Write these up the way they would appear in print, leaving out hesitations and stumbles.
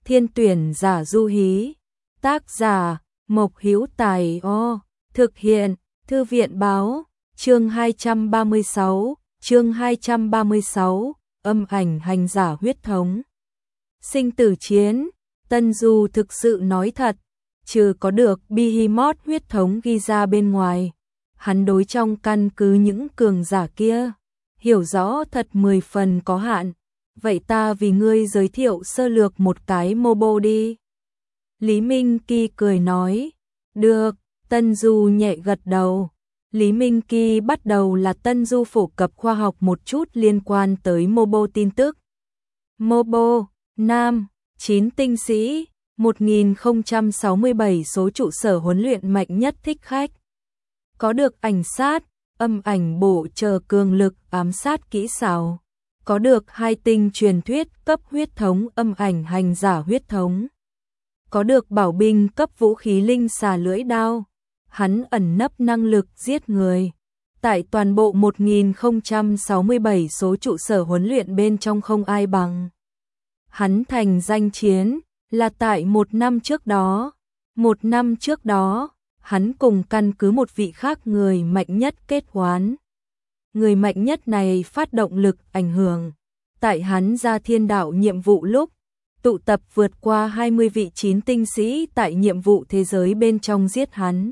thiên tuyển giả Du Hí, tác giả Mộc Hữu Tài thực hiện Thư viện báo, chương 236, âm ảnh hành giả huyết thống. Sinh tử chiến, Tân Du thực sự nói thật, trừ có được Behemoth huyết thống ghi ra bên ngoài, hắn đối trong căn cứ những cường giả kia, hiểu rõ thật 10 phần có hạn. Vậy ta vì ngươi giới thiệu sơ lược một cái Mobo đi. Lý Minh Kỳ cười nói, được, Tân Du nhẹ gật đầu. Lý Minh Kỳ bắt đầu là Tân Du phổ cập khoa học một chút liên quan tới Mobo tin tức. Mobo, Nam, 9 tinh sĩ, 1067 số trụ sở huấn luyện mạnh nhất thích khách. Có được ảnh sát, âm ảnh bổ chờ cường lực ám sát kỹ xảo. Có được 2 tinh truyền thuyết cấp huyết thống âm ảnh hành giả huyết thống. Có được bảo binh cấp vũ khí linh xà lưỡi đao. Hắn ẩn nấp năng lực giết người. Tại toàn bộ 1067 số trụ sở huấn luyện bên trong không ai bằng. Hắn thành danh chiến là tại 1 năm trước đó. 1 năm trước đó, hắn cùng căn cứ một vị khác người mạnh nhất kết oán. Người mạnh nhất này phát động lực ảnh hưởng. Tại hắn ra thiên đạo nhiệm vụ lúc, tụ tập vượt qua 20 vị 9 tinh sĩ tại nhiệm vụ thế giới bên trong giết hắn.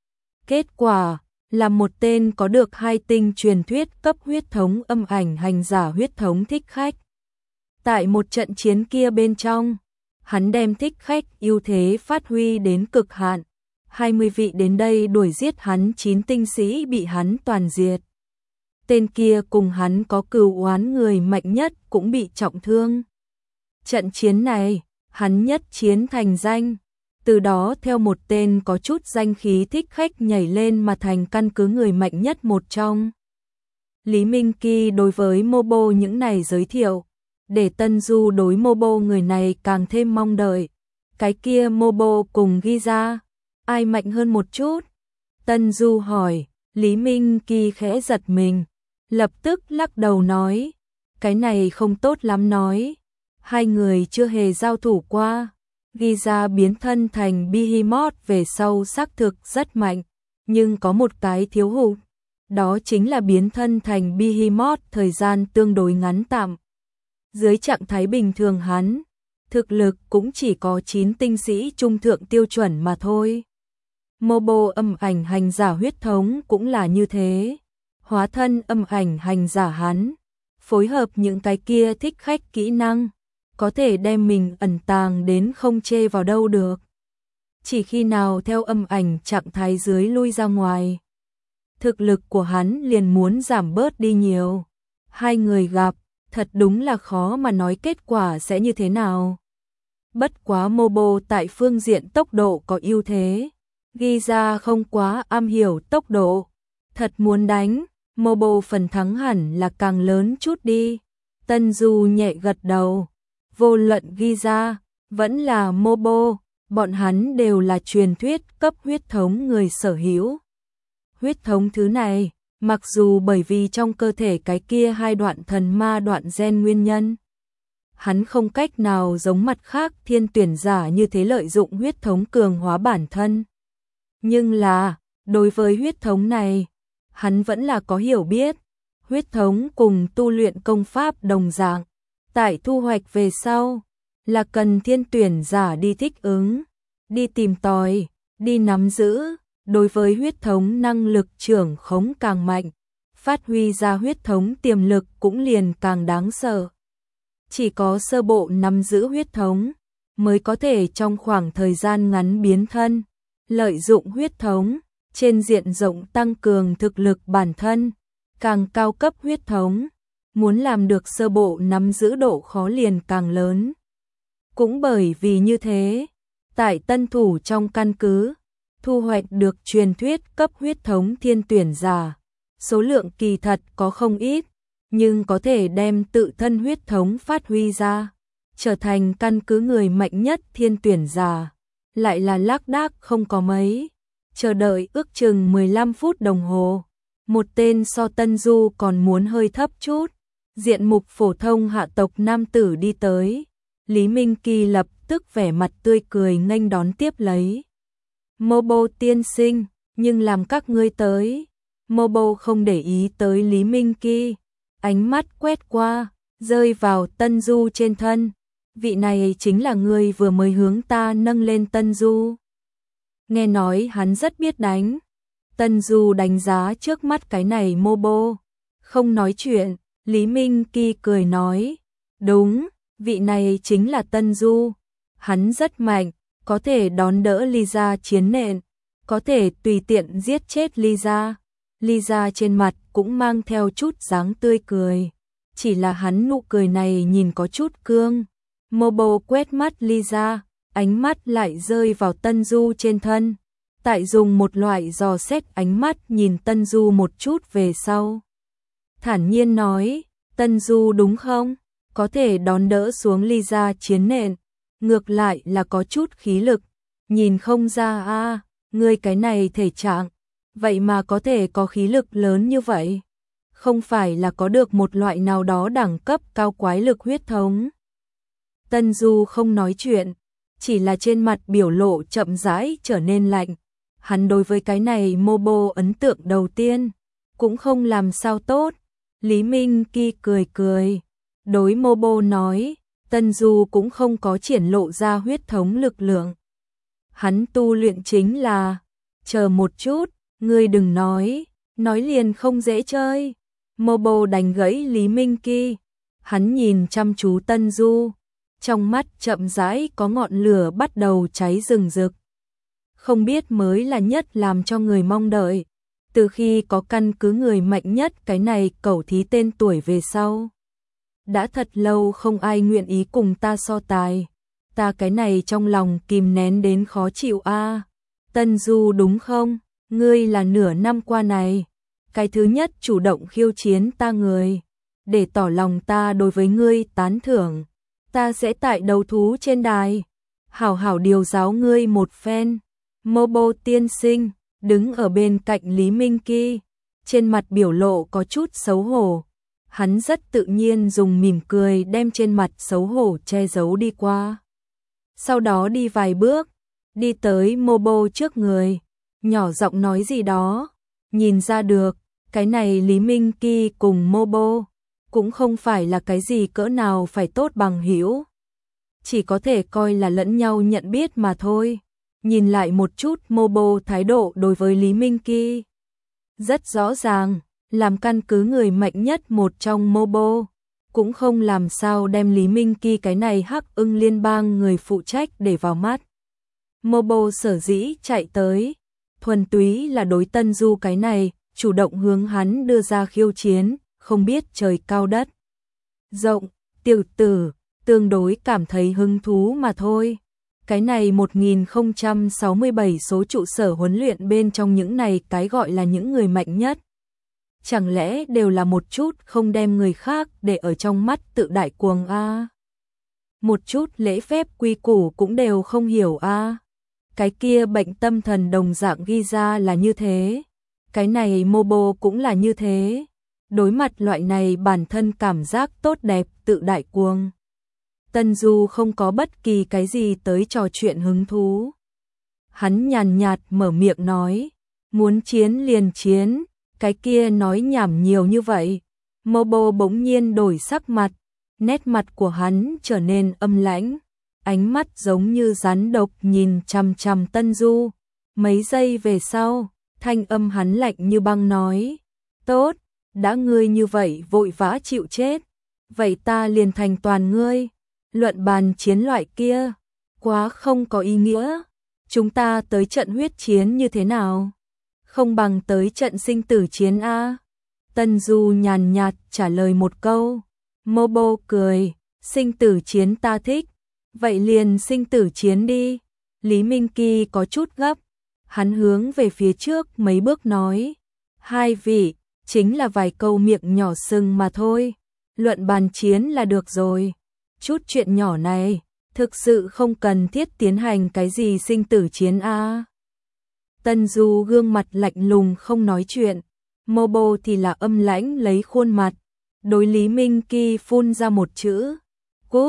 Kết quả là một tên có được 2 tinh truyền thuyết cấp huyết thống âm ảnh hành giả huyết thống thích khách. Tại một trận chiến kia bên trong, hắn đem thích khách ưu thế phát huy đến cực hạn. 20 vị đến đây đuổi giết hắn 9 tinh sĩ bị hắn toàn diệt. Tên kia cùng hắn có cừu oán người mạnh nhất cũng bị trọng thương. Trận chiến này, hắn nhất chiến thành danh. Từ đó theo một tên có chút danh khí thích khách nhảy lên mà thành căn cứ người mạnh nhất một trong. Lý Minh Kỳ đối với Mobo những này giới thiệu, để Tân Du đối Mobo người này càng thêm mong đợi. Cái kia Mobo cùng ghi ra, ai mạnh hơn một chút? Tân Du hỏi, Lý Minh Kỳ khẽ giật mình, lập tức lắc đầu nói, cái này không tốt lắm nói. Hai người chưa hề giao thủ qua. Ghi ra biến thân thành Behemoth về sau xác thực rất mạnh, nhưng có một cái thiếu hụt, đó chính là biến thân thành Behemoth thời gian tương đối ngắn tạm. Dưới trạng thái bình thường hắn, thực lực cũng chỉ có 9 tinh sĩ trung thượng tiêu chuẩn mà thôi. Mobo âm ảnh hành giả huyết thống cũng là như thế. Hóa thân âm ảnh hành giả hắn, phối hợp những cái kia thích khách kỹ năng, có thể đem mình ẩn tàng đến không chê vào đâu được. Chỉ khi nào theo âm ảnh trạng thái dưới lui ra ngoài, thực lực của hắn liền muốn giảm bớt đi nhiều. Hai người gặp, thật đúng là khó mà nói kết quả sẽ như thế nào. Bất quá Mobo tại phương diện tốc độ có ưu thế, ghi ra không quá am hiểu tốc độ. Thật muốn đánh, Mobo phần thắng hẳn là càng lớn chút đi. Tân Du nhẹ gật đầu. Vô luận ghi ra, vẫn là Mobo, bọn hắn đều là truyền thuyết cấp huyết thống người sở hữu. Huyết thống thứ này, mặc dù bởi vì trong cơ thể cái kia 2 đoạn thần ma đoạn gen nguyên nhân, hắn không cách nào giống mặt khác thiên tuyển giả như thế lợi dụng huyết thống cường hóa bản thân. Nhưng là, đối với huyết thống này, hắn vẫn là có hiểu biết. Huyết thống cùng tu luyện công pháp đồng dạng. Tại thu hoạch về sau, là cần thiên tuyển giả đi thích ứng, đi tìm tòi, đi nắm giữ. Đối với huyết thống năng lực trưởng khống càng mạnh, phát huy ra huyết thống tiềm lực cũng liền càng đáng sợ. Chỉ có sơ bộ nắm giữ huyết thống, mới có thể trong khoảng thời gian ngắn biến thân, lợi dụng huyết thống, trên diện rộng tăng cường thực lực bản thân. Càng cao cấp huyết thống, muốn làm được sơ bộ nắm giữ độ khó liền càng lớn. Cũng bởi vì như thế, tại tân thủ trong căn cứ, thu hoạch được truyền thuyết cấp huyết thống thiên tuyển giả, số lượng kỳ thật có không ít, nhưng có thể đem tự thân huyết thống phát huy ra, trở thành căn cứ người mạnh nhất thiên tuyển giả, lại là lác đác không có mấy. Chờ đợi ước chừng 15 phút đồng hồ, một tên so Tân Du còn muốn hơi thấp chút, diện mục phổ thông hạ tộc nam tử đi tới. Lý Minh Kỳ lập tức vẻ mặt tươi cười nghênh đón tiếp lấy. Mobo tiên sinh, nhưng làm các ngươi tới. Mobo không để ý tới Lý Minh Kỳ, ánh mắt quét qua, rơi vào Tân Du trên thân. Vị này chính là người vừa mới hướng ta nâng lên Tân Du. Nghe nói hắn rất biết đánh. Tân Du đánh giá trước mắt cái này Mobo. Không nói chuyện, Lý Minh Kỳ cười nói. Đúng, vị này chính là Tân Du. Hắn rất mạnh, có thể đón đỡ Lisa chiến nện, có thể tùy tiện giết chết Lisa. Lisa trên mặt cũng mang theo chút dáng tươi cười. Chỉ là hắn nụ cười này nhìn có chút cương. Mobo quét mắt Lisa, ánh mắt lại rơi vào Tân Du trên thân. Tại dùng một loại dò xét ánh mắt nhìn Tân Du một chút về sau. Thản nhiên nói, Tân Du đúng không? Có thể đón đỡ xuống Lisa chiến nện. Ngược lại là có chút khí lực. Nhìn không ra a, ngươi cái này thể trạng. Vậy mà có thể có khí lực lớn như vậy. Không phải là có được một loại nào đó đẳng cấp cao quái lực huyết thống. Tân Du không nói chuyện, chỉ là trên mặt biểu lộ chậm rãi trở nên lạnh. Hắn đối với cái này Mobo ấn tượng đầu tiên, cũng không làm sao tốt. Lý Minh Kỳ cười cười, đối Mobo nói, Tân Du cũng không có triển lộ ra huyết thống lực lượng. Hắn tu luyện chính là, chờ một chút, ngươi đừng nói liền không dễ chơi. Mobo đánh gãy Lý Minh Kỳ, hắn nhìn chăm chú Tân Du, trong mắt chậm rãi có ngọn lửa bắt đầu cháy rừng rực. Không biết mới là nhất làm cho người mong đợi, từ khi có căn cứ người mạnh nhất cái này cẩu thí tên tuổi về sau. Đã thật lâu không ai nguyện ý cùng ta so tài, ta cái này trong lòng kìm nén đến khó chịu a. Tân Du đúng không? Ngươi là nửa năm qua này, cái thứ nhất chủ động khiêu chiến ta người, để tỏ lòng ta đối với ngươi tán thưởng. Ta sẽ tại đấu thú trên đài, hảo hảo điều giáo ngươi một phen. Mobo tiên sinh, đứng ở bên cạnh Lý Minh Kỳ, trên mặt biểu lộ có chút xấu hổ. Hắn rất tự nhiên dùng mỉm cười đem trên mặt xấu hổ che giấu đi qua. Sau đó đi vài bước, đi tới Mobo trước người, nhỏ giọng nói gì đó. Nhìn ra được, cái này Lý Minh Kỳ cùng Mobo cũng không phải là cái gì cỡ nào phải tốt bằng hữu, chỉ có thể coi là lẫn nhau nhận biết mà thôi. Nhìn lại một chút Mobo thái độ đối với Lý Minh Kỳ, rất rõ ràng, làm căn cứ người mạnh nhất một trong Mobo, cũng không làm sao đem Lý Minh Kỳ cái này Hắc Ưng liên bang người phụ trách để vào mắt. Mobo sở dĩ chạy tới, thuần túy là đối Tân Du cái này, chủ động hướng hắn đưa ra khiêu chiến, không biết trời cao đất rộng, tiểu tử, tương đối cảm thấy hứng thú mà thôi. Cái này 1067 số trụ sở huấn luyện bên trong những này cái gọi là những người mạnh nhất. Chẳng lẽ đều là một chút không đem người khác để ở trong mắt tự đại cuồng a? Một chút lễ phép quy củ cũng đều không hiểu a. Cái kia bệnh tâm thần đồng dạng ghi ra là như thế. Cái này Mobo cũng là như thế. Đối mặt loại này bản thân cảm giác tốt đẹp tự đại cuồng, Tân Du không có bất kỳ cái gì tới trò chuyện hứng thú. Hắn nhàn nhạt mở miệng nói, muốn chiến liền chiến, cái kia nói nhảm nhiều như vậy. Mobo bỗng nhiên đổi sắc mặt, nét mặt của hắn trở nên âm lãnh, ánh mắt giống như rắn độc nhìn chằm chằm Tân Du. Mấy giây về sau, thanh âm hắn lạnh như băng nói, tốt, đã ngươi như vậy vội vã chịu chết, vậy ta liền thành toàn ngươi. Luận bàn chiến loại kia, quá không có ý nghĩa. Chúng ta tới trận huyết chiến như thế nào? Không bằng tới trận sinh tử chiến a. Tân Du nhàn nhạt trả lời một câu. Mobo cười, sinh tử chiến ta thích, vậy liền sinh tử chiến đi. Lý Minh Kỳ có chút gấp, hắn hướng về phía trước mấy bước nói, hai vị, chính là vài câu miệng nhỏ sừng mà thôi, luận bàn chiến là được rồi. Chút chuyện nhỏ này, thực sự không cần thiết tiến hành cái gì sinh tử chiến a. Tân Du gương mặt lạnh lùng không nói chuyện, Mobo thì là âm lãnh lấy khuôn mặt, đối Lý Minh Kỳ phun ra một chữ, cút,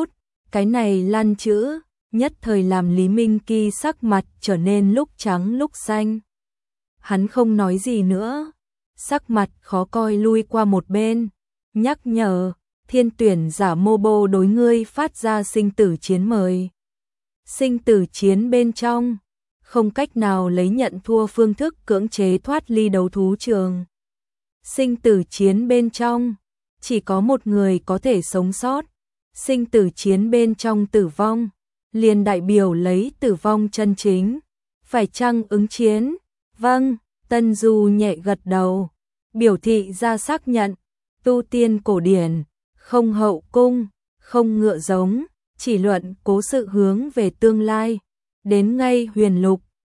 Cái này lăn chữ, nhất thời làm Lý Minh Kỳ sắc mặt trở nên lúc trắng lúc xanh. Hắn không nói gì nữa, sắc mặt khó coi lui qua một bên, nhắc nhở, Thiên tuyển giả Mobo đối ngươi phát ra sinh tử chiến mời. Sinh tử chiến bên trong, không cách nào lấy nhận thua phương thức cưỡng chế thoát ly đấu thú trường. Sinh tử chiến bên trong, chỉ có một người có thể sống sót. Sinh tử chiến bên trong tử vong, liền đại biểu lấy tử vong chân chính. Phải chăng ứng chiến? Vâng, Tân Du nhẹ gật đầu, biểu thị ra xác nhận. Tu tiên cổ điển, không hậu cung, không ngựa giống, chỉ luận cố sự hướng về tương lai. Đến ngay huyền lục,